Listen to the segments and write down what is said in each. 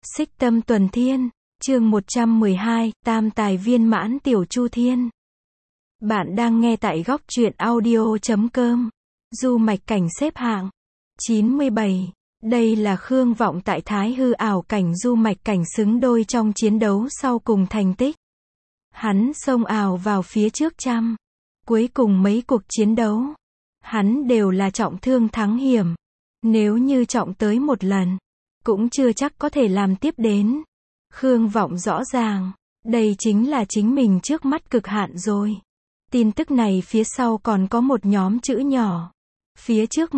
Xích Tâm Tuần Thiên, chương 112, Tam Tài Viên Mãn Tiểu Chu Thiên. Bạn đang nghe tại góc truyện audio.com. Du mạch cảnh xếp hạng 97. Đây là Khương Vọng tại Thái Hư ảo cảnh du mạch cảnh xứng đôi trong chiến đấu sau cùng thành tích. Hắn xông ảo vào phía trước trăm. Cuối cùng mấy cuộc chiến đấu, hắn đều là trọng thương thắng hiểm. Nếu như trọng tới một lần, cũng chưa chắc có thể làm tiếp đến. Khương Vọng rõ ràng, đây chính là chính mình trước mắt cực hạn rồi. Tin tức này phía sau còn có một nhóm chữ nhỏ. Phía trước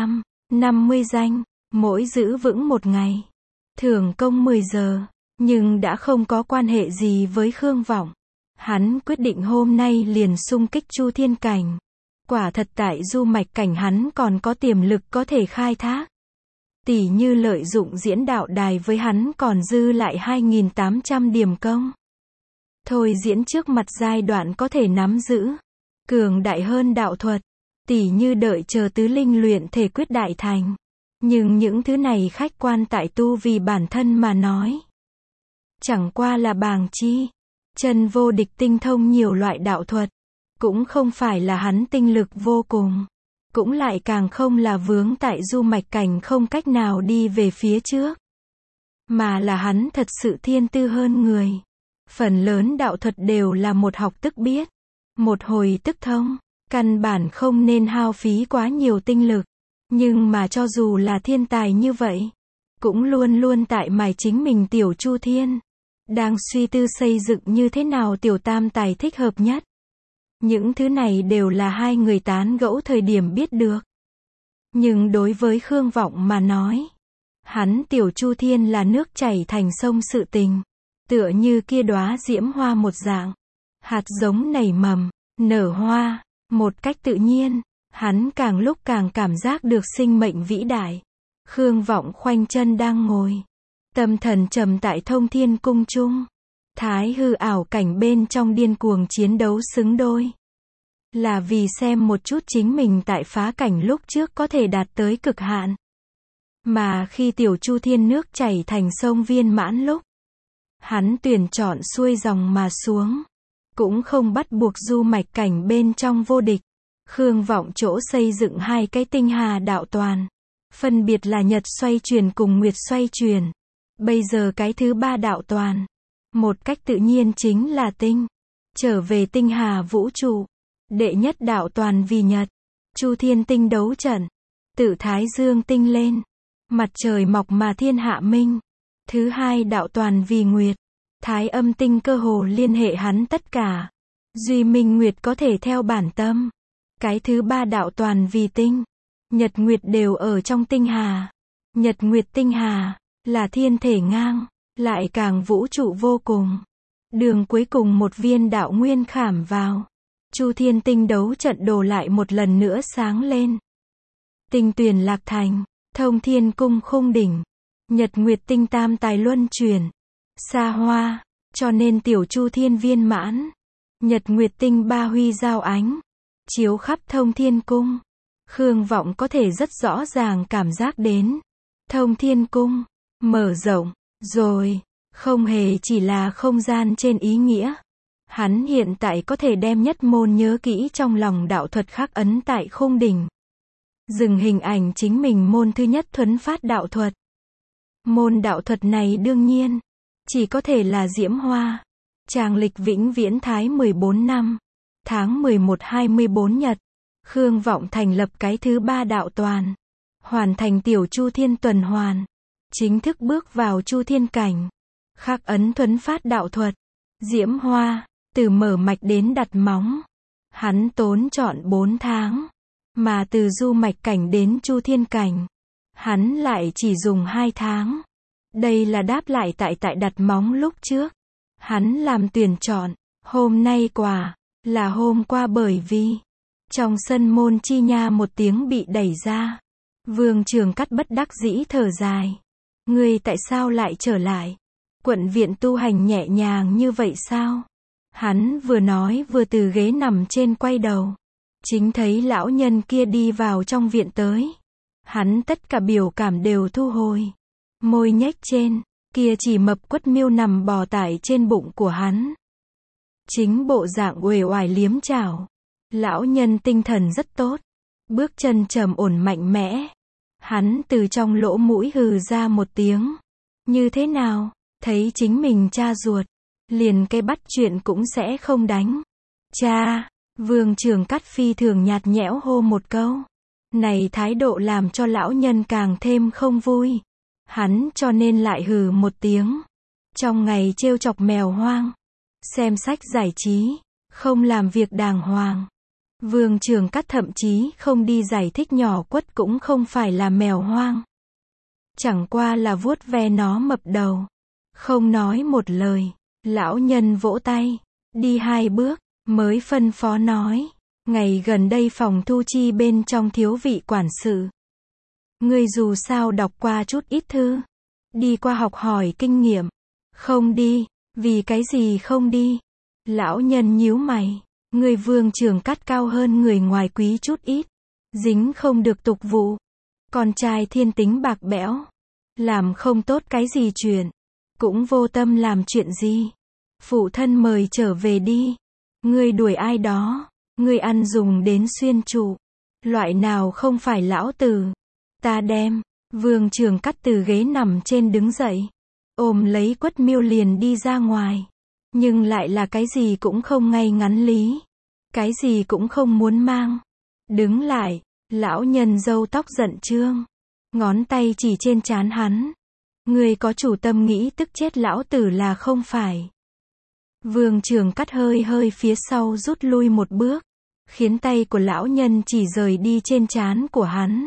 150 danh, mỗi giữ vững một ngày. Thưởng công 10 giờ, nhưng đã không có quan hệ gì với Khương Vọng. Hắn quyết định hôm nay liền xung kích Chu Thiên Cảnh. Quả thật tại du mạch cảnh hắn còn có tiềm lực có thể khai thác. Tỉ như lợi dụng diễn đạo đài với hắn còn dư lại 2.800 điểm công. Thôi diễn trước mặt giai đoạn có thể nắm giữ. Cường đại hơn đạo thuật. Tỉ như đợi chờ tứ linh luyện thể quyết đại thành. Nhưng những thứ này khách quan tại tu vì bản thân mà nói. Chẳng qua là bàng chi. Chân vô địch tinh thông nhiều loại đạo thuật. Cũng không phải là hắn tinh lực vô cùng. Cũng lại càng không là vướng tại du mạch cảnh không cách nào đi về phía trước. Mà là hắn thật sự thiên tư hơn người. Phần lớn đạo thuật đều là một học tức biết. Một hồi tức thông. Căn bản không nên hao phí quá nhiều tinh lực. Nhưng mà cho dù là thiên tài như vậy, cũng luôn luôn tại mài chính mình tiểu Chu Thiên. Đang suy tư xây dựng như thế nào tiểu tam tài thích hợp nhất. Những thứ này đều là hai người tán gẫu thời điểm biết được. Nhưng đối với Khương Vọng mà nói, hắn tiểu Chu Thiên là nước chảy thành sông sự tình. Tựa như kia đóa diễm hoa một dạng. Hạt giống nảy mầm, nở hoa, một cách tự nhiên. Hắn càng lúc càng cảm giác được sinh mệnh vĩ đại. Khương Vọng khoanh chân đang ngồi. Tâm thần trầm tại Thông Thiên Cung trung. Thái Hư ảo cảnh bên trong điên cuồng chiến đấu xứng đôi. Là vì xem một chút chính mình tại phá cảnh lúc trước có thể đạt tới cực hạn. Mà khi tiểu Chu Thiên nước chảy thành sông viên mãn lúc, hắn tuyển chọn xuôi dòng mà xuống. Cũng không bắt buộc du mạch cảnh bên trong vô địch. Khương Vọng chỗ xây dựng hai cái tinh hà đạo toàn. Phân biệt là nhật xoay chuyển cùng nguyệt xoay chuyển. Bây giờ cái thứ ba đạo toàn. Một cách tự nhiên chính là tinh. Trở về tinh hà vũ trụ. Đệ nhất đạo toàn vì nhật. Chu Thiên tinh đấu trận. Tự Thái Dương tinh lên. Mặt trời mọc mà thiên hạ minh. Thứ hai đạo toàn vì nguyệt. Thái âm tinh cơ hồ liên hệ hắn tất cả. Duy minh nguyệt có thể theo bản tâm. Cái thứ ba đạo toàn vì tinh. Nhật nguyệt đều ở trong tinh hà. Nhật nguyệt tinh hà là thiên thể ngang, lại càng vũ trụ vô cùng. Đường cuối cùng một viên đạo nguyên khảm vào. Chu Thiên tinh đấu trận đồ lại một lần nữa sáng lên. Tinh tuyển lạc thành, Thông Thiên Cung khung đỉnh. Nhật nguyệt tinh tam tài luân chuyển. Xa hoa, cho nên tiểu Chu Thiên viên mãn. Nhật nguyệt tinh ba huy giao ánh. Chiếu khắp Thông Thiên Cung. Khương Vọng có thể rất rõ ràng cảm giác đến. Thông Thiên Cung mở rộng, rồi, không hề chỉ là không gian trên ý nghĩa. Hắn hiện tại có thể đem nhất môn nhớ kỹ trong lòng đạo thuật khắc ấn tại khung đỉnh. Dừng hình ảnh chính mình môn thứ nhất thuấn phát đạo thuật. Môn đạo thuật này đương nhiên, chỉ có thể là diễm hoa. Tràng lịch vĩnh viễn thái 14 năm. Tháng 11 24 nhật. Khương Vọng thành lập cái thứ ba đạo toàn. Hoàn thành tiểu Chu Thiên tuần hoàn. Chính thức bước vào Chu Thiên cảnh. Khắc ấn thuấn phát đạo thuật. Diễm hoa, từ mở mạch đến đặt móng. Hắn tốn trọn 4 tháng. Mà từ du mạch cảnh đến Chu Thiên cảnh, hắn lại chỉ dùng 2 tháng. Đây là đáp lại tại đặt móng lúc trước. Hắn làm tuyển chọn. Hôm nay quả là hôm qua bởi vì trong sân môn chi nha một tiếng bị đẩy ra. Vương Trường Cắt bất đắc dĩ thở dài. Ngươi tại sao lại trở lại? Quận viện tu hành nhẹ nhàng như vậy sao? Hắn vừa nói vừa từ ghế nằm trên quay đầu. Chính thấy lão nhân kia đi vào trong viện tới. Hắn tất cả biểu cảm đều thu hồi. Môi nhếch trên. Kia chỉ mập quất miêu nằm bò tải trên bụng của hắn. Chính bộ dạng uể oải liếm chảo. Lão nhân tinh thần rất tốt. Bước chân trầm ổn mạnh mẽ. Hắn từ trong lỗ mũi hừ ra một tiếng. Như thế nào? Thấy chính mình cha ruột. Liền cái bắt chuyện cũng sẽ không đánh. Cha! Vương Trường Cát phi thường nhạt nhẽo hô một câu. Này thái độ làm cho lão nhân càng thêm không vui. Hắn cho nên lại hừ một tiếng. Trong ngày trêu chọc mèo hoang. Xem sách giải trí. Không làm việc đàng hoàng. Vương Trường Cát thậm chí không đi giải thích nhỏ quất cũng không phải là mèo hoang. Chẳng qua là vuốt ve nó mập đầu. Không nói một lời. Lão nhân vỗ tay. Đi 2 bước. Mới phân phó nói. Ngày gần đây phòng thu chi bên trong thiếu vị quản sự. Ngươi dù sao đọc qua chút ít thư. Đi qua học hỏi kinh nghiệm. Không đi. Vì cái gì không đi? Lão nhân nhíu mày. Người Vương Trường Cát cao hơn người ngoài quý chút ít. Dính không được tục vụ. Con trai thiên tính bạc bẽo. Làm không tốt cái gì chuyện. Cũng vô tâm làm chuyện gì. Phụ thân mời trở về đi. Ngươi đuổi ai đó. Ngươi ăn dùng đến xuyên trụ. Loại nào không phải lão tử. Ta đem. Vương Trường Cát từ ghế nằm trên đứng dậy. Ôm lấy quất miêu liền đi ra ngoài. Nhưng lại là cái gì cũng không ngay ngắn lý. Cái gì cũng không muốn mang. Đứng lại. Lão nhân râu tóc giận trương. Ngón tay chỉ trên trán hắn. Ngươi có chủ tâm nghĩ tức chết lão tử là không phải. Vương Trường Cát hơi phía sau rút lui một bước. Khiến tay của lão nhân chỉ rời đi trên trán của hắn.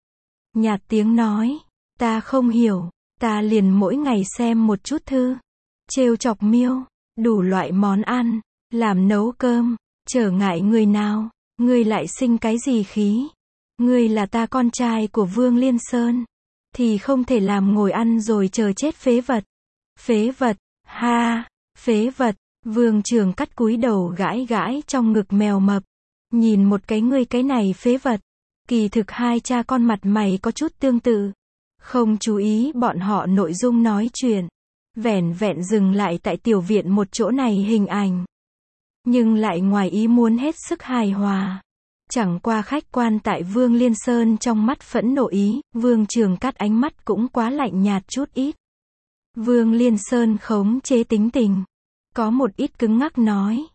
Nhạt tiếng nói. Ta không hiểu. Ta liền mỗi ngày xem một chút thư. Trêu chọc miêu. Đủ loại món ăn. Làm nấu cơm. Trở ngại người nào. Ngươi lại sinh cái gì khí. Ngươi là ta con trai của Vương Liên Sơn. Thì không thể làm ngồi ăn rồi chờ chết phế vật. Phế vật. Ha. Phế vật. Vương Trường Cát cúi đầu gãi gãi trong ngực mèo mập. Nhìn một cái ngươi cái này phế vật. Kỳ thực hai cha con mặt mày có chút tương tự. Không chú ý bọn họ nội dung nói chuyện. Vẻn vẹn dừng lại tại tiểu viện một chỗ này hình ảnh. Nhưng lại ngoài ý muốn hết sức hài hòa. Chẳng qua khách quan tại Vương Liên Sơn trong mắt phẫn nộ ý, Vương Trường Cát ánh mắt cũng quá lạnh nhạt chút ít. Vương Liên Sơn khống chế tính tình. Có một ít cứng ngắc nói.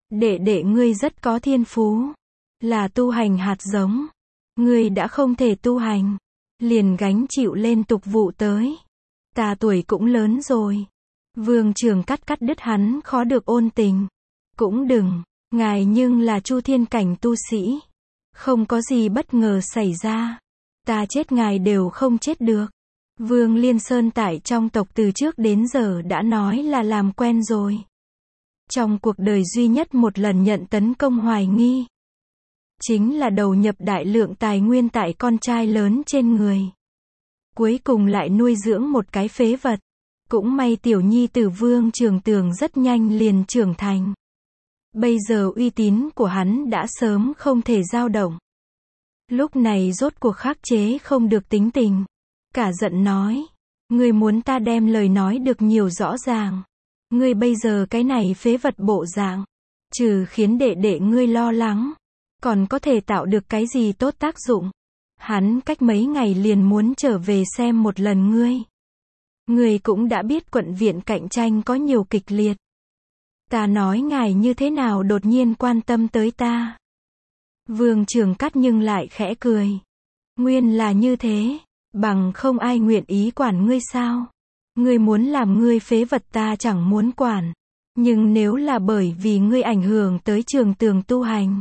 Đệ ngươi rất có thiên phú. Là tu hành hạt giống. Ngươi đã không thể tu hành. Liền gánh chịu lên tục vụ tới. Ta tuổi cũng lớn rồi. Vương Trường Cát cắt đứt hắn khó được ôn tình. Cũng đừng. Ngài nhưng là Chu Thiên cảnh tu sĩ. Không có gì bất ngờ xảy ra. Ta chết ngài đều không chết được. Vương Liên Sơn tại trong tộc từ trước đến giờ đã nói là làm quen rồi. Trong cuộc đời duy nhất một lần nhận tấn công hoài nghi. Chính là đầu nhập đại lượng tài nguyên tại con trai lớn trên người. Cuối cùng lại nuôi dưỡng một cái phế vật. Cũng may tiểu nhi tử Vương Trường Tường rất nhanh liền trưởng thành. Bây giờ uy tín của hắn đã sớm không thể dao động. Lúc này rốt cuộc khắc chế không được tính tình. Cả giận nói. Ngươi muốn ta đem lời nói được nhiều rõ ràng. Ngươi bây giờ cái này phế vật bộ dạng. Trừ khiến đệ ngươi lo lắng. Còn có thể tạo được cái gì tốt tác dụng. Hắn cách mấy ngày liền muốn trở về xem một lần ngươi. Ngươi cũng đã biết quận viện cạnh tranh có nhiều kịch liệt. Ta nói ngài như thế nào đột nhiên quan tâm tới ta. Vương Trường Cát nhưng lại khẽ cười. Nguyên là như thế. Bằng không ai nguyện ý quản ngươi sao. Ngươi muốn làm ngươi phế vật ta chẳng muốn quản. Nhưng nếu là bởi vì ngươi ảnh hưởng tới Trường Tường tu hành.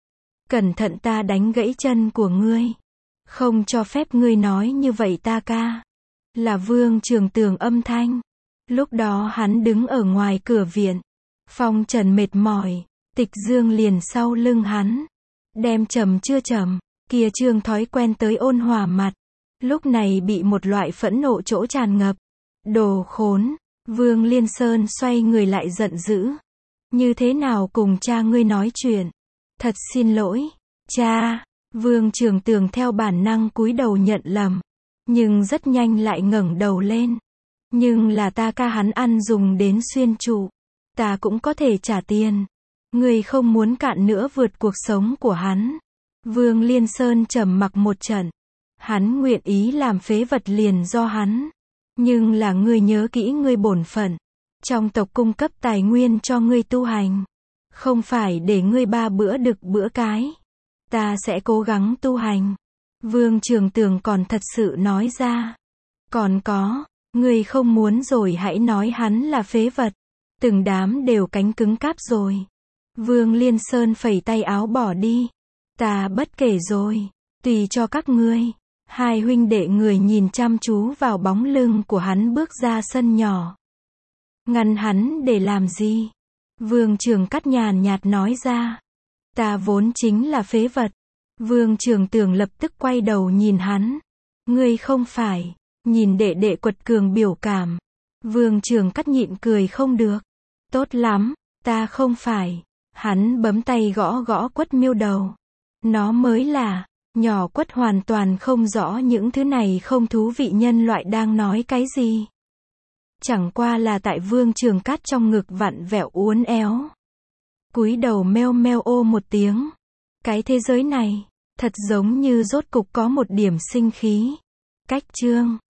Cẩn thận ta đánh gãy chân của ngươi. Không cho phép ngươi nói như vậy ta ca. Là Vương Trường Tường âm thanh. Lúc đó hắn đứng ở ngoài cửa viện. Phong trần mệt mỏi. Tịch Dương liền sau lưng hắn. Đem trầm chưa trầm. Kia Trương thói quen tới ôn hòa mặt. Lúc này bị một loại phẫn nộ chỗ tràn ngập. Đồ khốn. Vương Liên Sơn xoay người lại giận dữ. Như thế nào cùng cha ngươi nói chuyện. Thật xin lỗi. Cha. Vương Trường Tường theo bản năng cúi đầu nhận lầm. Nhưng rất nhanh lại ngẩng đầu lên. Nhưng là ta ca hắn ăn dùng đến xuyên trụ. Ta cũng có thể trả tiền. Ngươi không muốn cạn nữa vượt cuộc sống của hắn. Vương Liên Sơn trầm mặc một trận. Hắn nguyện ý làm phế vật liền do hắn. Nhưng là ngươi nhớ kỹ ngươi bổn phận. Trong tộc cung cấp tài nguyên cho ngươi tu hành. Không phải để ngươi ba bữa đực bữa cái. Ta sẽ cố gắng tu hành. Vương Trường Tường còn thật sự nói ra. Còn có, ngươi không muốn rồi hãy nói hắn là phế vật. Từng đám đều cánh cứng cáp rồi. Vương Liên Sơn phẩy tay áo bỏ đi. Ta bất kể rồi. Tùy cho các ngươi. Hai huynh đệ người nhìn chăm chú vào bóng lưng của hắn bước ra sân nhỏ. Ngăn hắn để làm gì? Vương Trường Cát nhàn nhạt nói ra. Ta vốn chính là phế vật. Vương Trường Tường lập tức quay đầu nhìn hắn. Ngươi không phải. Nhìn đệ đệ quật cường biểu cảm. Vương Trường Cát nhịn cười không được. Tốt lắm, ta không phải. Hắn bấm tay gõ gõ Quất Miêu đầu. Nó mới là. Nhỏ Quất hoàn toàn không rõ những thứ này không thú vị nhân loại đang nói cái gì. Chẳng qua là tại Vương Trường Cát trong ngực vặn vẹo uốn éo. Cúi đầu meo meo ô một tiếng. Cái thế giới này, thật giống như rốt cục có một điểm sinh khí. Cách chương